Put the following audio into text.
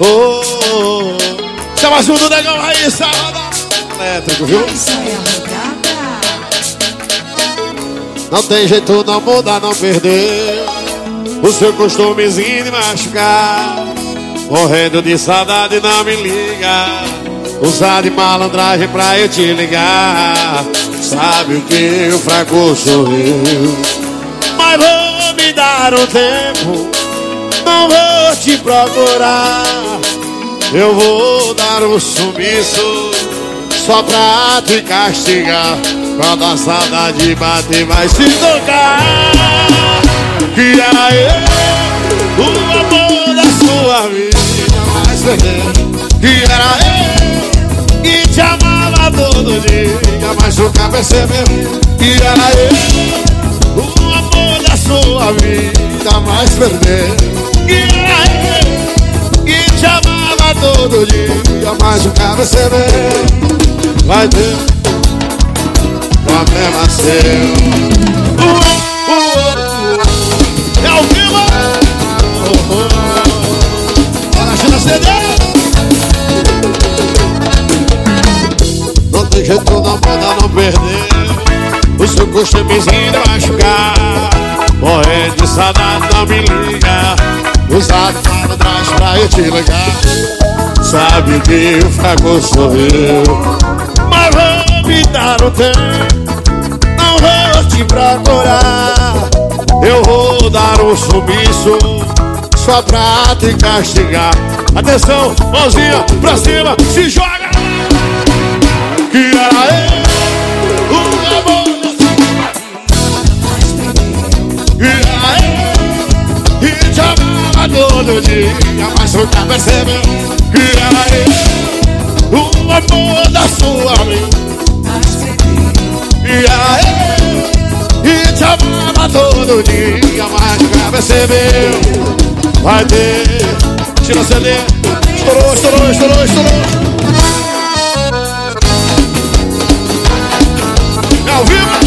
Chama junto, negão, Raíssa. Elétrico, viu? Não tem jeito, não mudar, não perder o seu costumezinho de machucar. Morrendo de saudade, não me liga. Usar de malandragem pra eu te ligar. Sabe o que o fraco sou eu. Mas vou me dar um tempo, não vou te procurar. Eu vou dar um sumiço só pra te castigar. Quando a saudade bater vai se tocar. Que era eu, o amor da sua vida, mas perdeu. Que era eu, que te amava todo dia, mas nunca percebeu. Que era eu, o amor da sua vida, mas perdeu. Que era eu, que te amava todo dia, mas nunca percebeu. Vai ter problema seu. É ao vivo. Bora, China CD. Não tem jeito, não manda, não perder o seu costumezinho de machucar. Morrendo de saudade, não me liga. Usado para trás pra eu te ligar. Sabe que o fraco sou eu. Mas vou me dar o tempo, não vou te procurar. Eu vou dar um sumiço só pra te castigar. Atenção, mãozinha pra cima, se joga. Que era eu, o amor. Que era eu, e te amava todo dia, mas nunca percebeu. Que era eu, o amor da sua vida. E era eu, e te amava todo dia, mas nunca percebeu. Vai ter, tira CD. Estourou, estourou, estourou, estourou. É ao vivo.